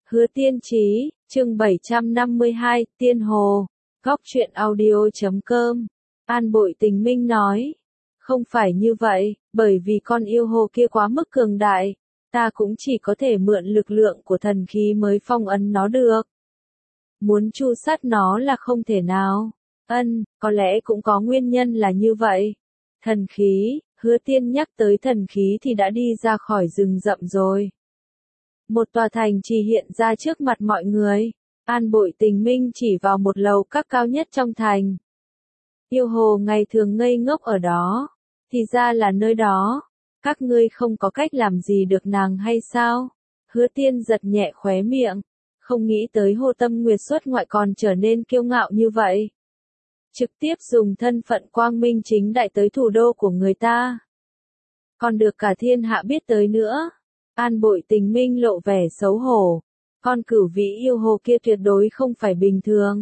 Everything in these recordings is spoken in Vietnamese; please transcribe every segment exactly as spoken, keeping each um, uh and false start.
Hứa Tiên Chí, chương bảy trăm năm mươi hai, Tiên Hồ, góc truyện audio chấm com. An Bội Tình Minh nói, không phải như vậy, bởi vì con yêu hồ kia quá mức cường đại, ta cũng chỉ có thể mượn lực lượng của thần khí mới phong ấn nó được. Muốn tru sát nó là không thể nào. Ân, có lẽ cũng có nguyên nhân là như vậy. Thần khí, Hứa Tiên nhắc tới thần khí thì đã đi ra khỏi rừng rậm rồi. Một tòa thành trì hiện ra trước mặt mọi người. An Bội Tình Minh chỉ vào một lầu các cao nhất trong thành. Yêu hồ ngày thường ngây ngốc ở đó. Thì ra là nơi đó. Các ngươi không có cách làm gì được nàng hay sao? Hứa Tiên giật nhẹ khóe miệng. Không nghĩ tới Hồ Tâm Nguyệt xuất ngoại còn trở nên kiêu ngạo như vậy. Trực tiếp dùng thân phận quang minh chính đại tới thủ đô của người ta. Còn được cả thiên hạ biết tới nữa. An Bội Tình Minh lộ vẻ xấu hổ. Con cửu vĩ yêu hồ kia tuyệt đối không phải bình thường.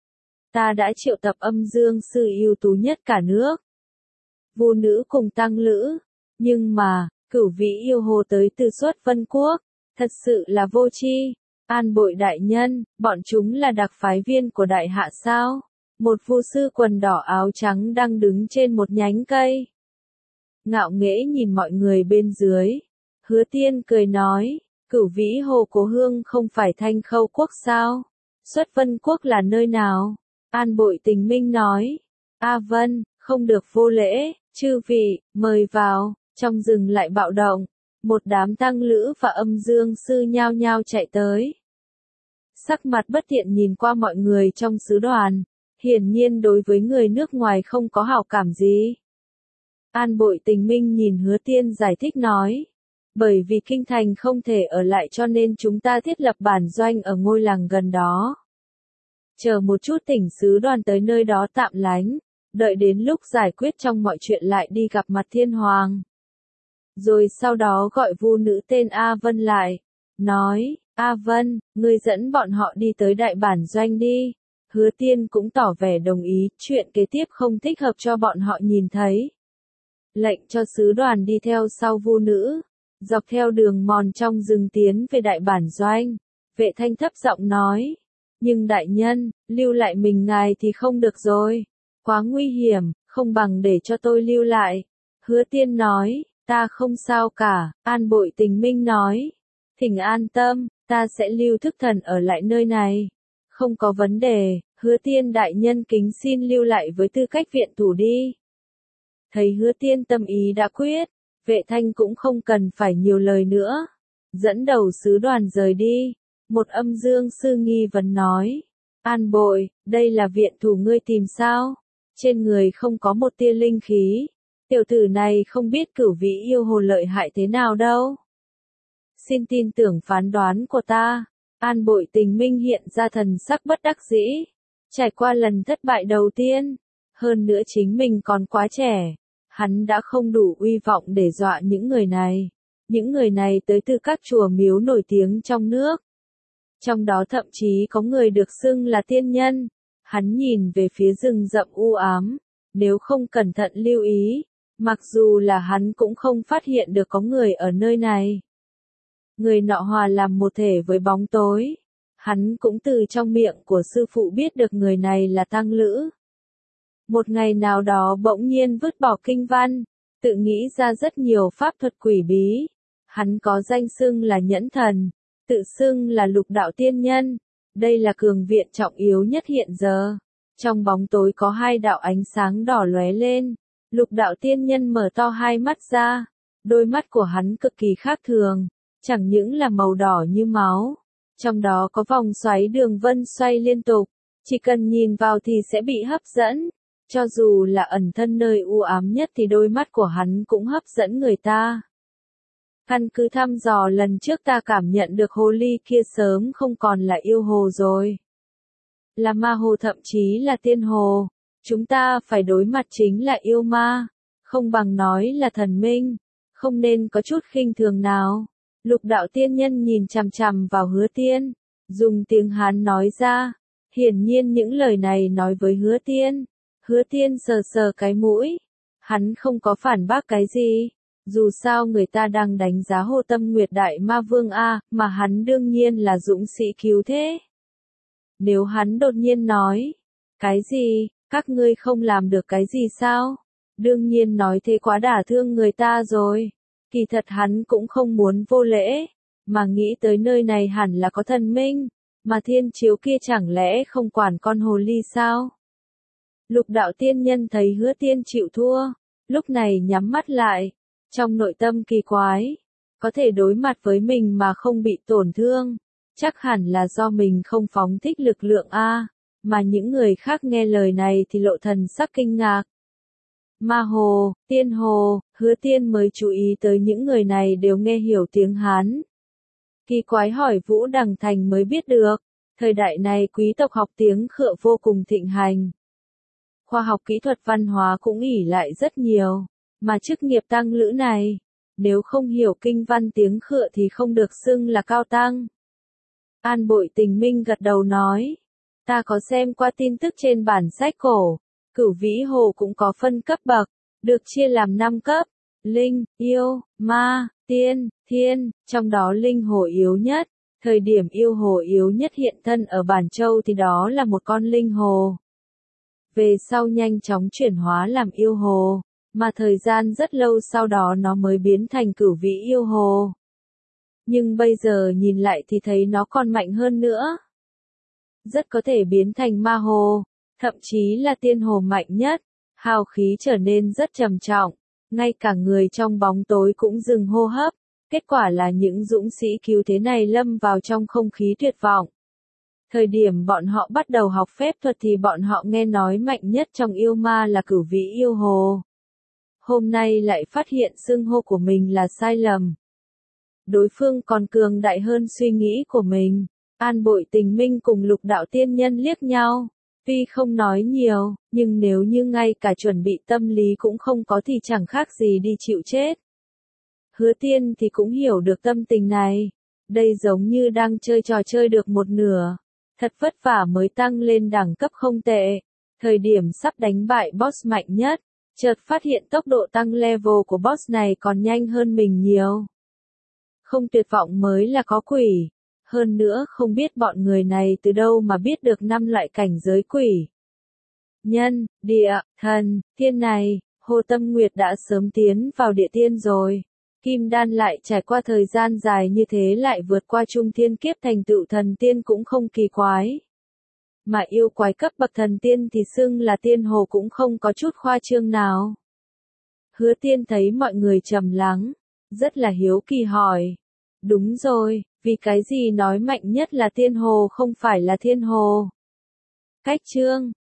Ta đã triệu tập âm dương sư ưu tú nhất cả nước. Vu nữ cùng tăng lữ. Nhưng mà, cửu vĩ yêu hồ tới từ xuất Vân Quốc. Thật sự là vô tri. An Bội đại nhân, bọn chúng là đặc phái viên của đại hạ sao? Một vu sư quần đỏ áo trắng đang đứng trên một nhánh cây. Ngạo nghễ nhìn mọi người bên dưới. Hứa Tiên cười nói, cửu vĩ hồ Cố Hương không phải Thanh Khâu quốc sao? Xuất Vân Quốc là nơi nào? An Bội Tình Minh nói, A Vân, không được vô lễ, chư vị, mời vào. Trong rừng lại bạo động, một đám tăng lữ và âm dương sư nhao nhao chạy tới. Sắc mặt bất thiện nhìn qua mọi người trong sứ đoàn, hiển nhiên đối với người nước ngoài không có hảo cảm gì. An Bội Tình Minh nhìn Hứa Tiên giải thích nói, bởi vì kinh thành không thể ở lại cho nên chúng ta thiết lập bản doanh ở ngôi làng gần đó. Chờ một chút thỉnh sứ đoàn tới nơi đó tạm lánh, đợi đến lúc giải quyết trong mọi chuyện lại đi gặp mặt thiên hoàng. Rồi sau đó gọi vu nữ tên A Vân lại, nói, A Vân, ngươi dẫn bọn họ đi tới đại bản doanh đi. Hứa Tiên cũng tỏ vẻ đồng ý, chuyện kế tiếp không thích hợp cho bọn họ nhìn thấy. Lệnh cho sứ đoàn đi theo sau vu nữ, dọc theo đường mòn trong rừng tiến về đại bản doanh. Vệ Thanh thấp giọng nói, nhưng đại nhân, lưu lại mình ngài thì không được rồi. Quá nguy hiểm, không bằng để cho tôi lưu lại. Hứa Tiên nói, ta không sao cả. An Bội Tình Minh nói, thỉnh an tâm, ta sẽ lưu thức thần ở lại nơi này. Không có vấn đề, Hứa Tiên đại nhân kính xin lưu lại với tư cách viện thủ đi. Thấy Hứa Tiên tâm ý đã quyết, Vệ Thanh cũng không cần phải nhiều lời nữa. Dẫn đầu sứ đoàn rời đi. Một âm dương sư nghi vấn nói, An Bội, đây là viện thủ ngươi tìm sao? Trên người không có một tia linh khí. Tiểu tử này không biết cửu vĩ yêu hồ lợi hại thế nào đâu. Xin tin tưởng phán đoán của ta. An Bội Tình Minh hiện ra thần sắc bất đắc dĩ. Trải qua lần thất bại đầu tiên. Hơn nữa chính mình còn quá trẻ. Hắn đã không đủ uy vọng để dọa những người này. Những người này tới từ các chùa miếu nổi tiếng trong nước. Trong đó thậm chí có người được xưng là tiên nhân. Hắn nhìn về phía rừng rậm u ám. Nếu không cẩn thận lưu ý, mặc dù là hắn cũng không phát hiện được có người ở nơi này. Người nọ hòa làm một thể với bóng tối. Hắn cũng từ trong miệng của sư phụ biết được người này là tăng lữ. Một ngày nào đó bỗng nhiên vứt bỏ kinh văn, tự nghĩ ra rất nhiều pháp thuật quỷ bí. Hắn có danh xưng là nhẫn thần, tự xưng là lục đạo tiên nhân. Đây là cường viện trọng yếu nhất hiện giờ. Trong bóng tối có hai đạo ánh sáng đỏ lóe lên. Lục đạo tiên nhân mở to hai mắt ra. Đôi mắt của hắn cực kỳ khác thường. Chẳng những là màu đỏ như máu. Trong đó có vòng xoáy đường vân xoay liên tục. Chỉ cần nhìn vào thì sẽ bị hấp dẫn. Cho dù là ẩn thân nơi u ám nhất thì đôi mắt của hắn cũng hấp dẫn người ta. Căn cứ thăm dò lần trước ta cảm nhận được hồ ly kia sớm không còn là yêu hồ rồi. Là ma hồ thậm chí là tiên hồ. Chúng ta phải đối mặt chính là yêu ma. Không bằng nói là thần minh. Không nên có chút khinh thường nào. Lục đạo tiên nhân nhìn chằm chằm vào Hứa Tiên. Dùng tiếng Hán nói ra. Hiển nhiên những lời này nói với Hứa Tiên. Hứa Tiên sờ sờ cái mũi. Hắn không có phản bác cái gì. Dù sao người ta đang đánh giá Hồ Tâm Nguyệt Đại Ma Vương A, mà hắn đương nhiên là dũng sĩ cứu thế. Nếu hắn đột nhiên nói, cái gì, các ngươi không làm được cái gì sao? Đương nhiên nói thế quá đả thương người ta rồi. Kỳ thật hắn cũng không muốn vô lễ, mà nghĩ tới nơi này hẳn là có thần minh, mà thiên chiếu kia chẳng lẽ không quản con hồ ly sao? Lục đạo tiên nhân thấy Hứa Tiên chịu thua, lúc này nhắm mắt lại, trong nội tâm kỳ quái, có thể đối mặt với mình mà không bị tổn thương, chắc hẳn là do mình không phóng thích lực lượng a, mà những người khác nghe lời này thì lộ thần sắc kinh ngạc. Ma hồ, tiên hồ, Hứa Tiên mới chú ý tới những người này đều nghe hiểu tiếng Hán. Kỳ quái hỏi Vũ Đằng Thành mới biết được, thời đại này quý tộc học tiếng Khựa vô cùng thịnh hành. Khoa học kỹ thuật văn hóa cũng ỷ lại rất nhiều, mà chức nghiệp tăng lữ này, nếu không hiểu kinh văn tiếng Khựa thì không được xưng là cao tăng. An Bội Tình Minh gật đầu nói, ta có xem qua tin tức trên bản sách cổ, Cửu Vĩ Hồ cũng có phân cấp bậc, được chia làm năm cấp, linh, yêu, ma, tiên, thiên, trong đó linh hồ yếu nhất, thời điểm yêu hồ yếu nhất hiện thân ở Bản Châu thì đó là một con linh hồ. Về sau nhanh chóng chuyển hóa làm yêu hồ, mà thời gian rất lâu sau đó nó mới biến thành Cửu Vĩ yêu hồ. Nhưng bây giờ nhìn lại thì thấy nó còn mạnh hơn nữa. Rất có thể biến thành ma hồ, thậm chí là tiên hồ mạnh nhất, hào khí trở nên rất trầm trọng, ngay cả người trong bóng tối cũng dừng hô hấp, kết quả là những dũng sĩ cứu thế này lâm vào trong không khí tuyệt vọng. Thời điểm bọn họ bắt đầu học phép thuật thì bọn họ nghe nói mạnh nhất trong yêu ma là Cửu Vĩ yêu hồ. Hôm nay lại phát hiện xưng hô của mình là sai lầm. Đối phương còn cường đại hơn suy nghĩ của mình. An Bội Tình Minh cùng Lục Đạo Tiên Nhân liếc nhau. Tuy không nói nhiều, nhưng nếu như ngay cả chuẩn bị tâm lý cũng không có thì chẳng khác gì đi chịu chết. Hứa Tiên thì cũng hiểu được tâm tình này. Đây giống như đang chơi trò chơi được một nửa. Thật vất vả mới tăng lên đẳng cấp không tệ. Thời điểm sắp đánh bại boss mạnh nhất, chợt phát hiện tốc độ tăng level của boss này còn nhanh hơn mình nhiều. Không tuyệt vọng mới là có quỷ. Hơn nữa không biết bọn người này từ đâu mà biết được năm loại cảnh giới quỷ. Nhân, địa, thần, thiên này, Hồ Tâm Nguyệt đã sớm tiến vào địa tiên rồi. Kim Đan lại trải qua thời gian dài như thế lại vượt qua trung thiên kiếp thành tựu thần tiên cũng không kỳ quái. Mà yêu quái cấp bậc thần tiên thì xưng là tiên hồ cũng không có chút khoa trương nào. Hứa Tiên thấy mọi người trầm lắng, rất là hiếu kỳ hỏi. Đúng rồi, vì cái gì nói mạnh nhất là tiên hồ không phải là thiên hồ? Cách chương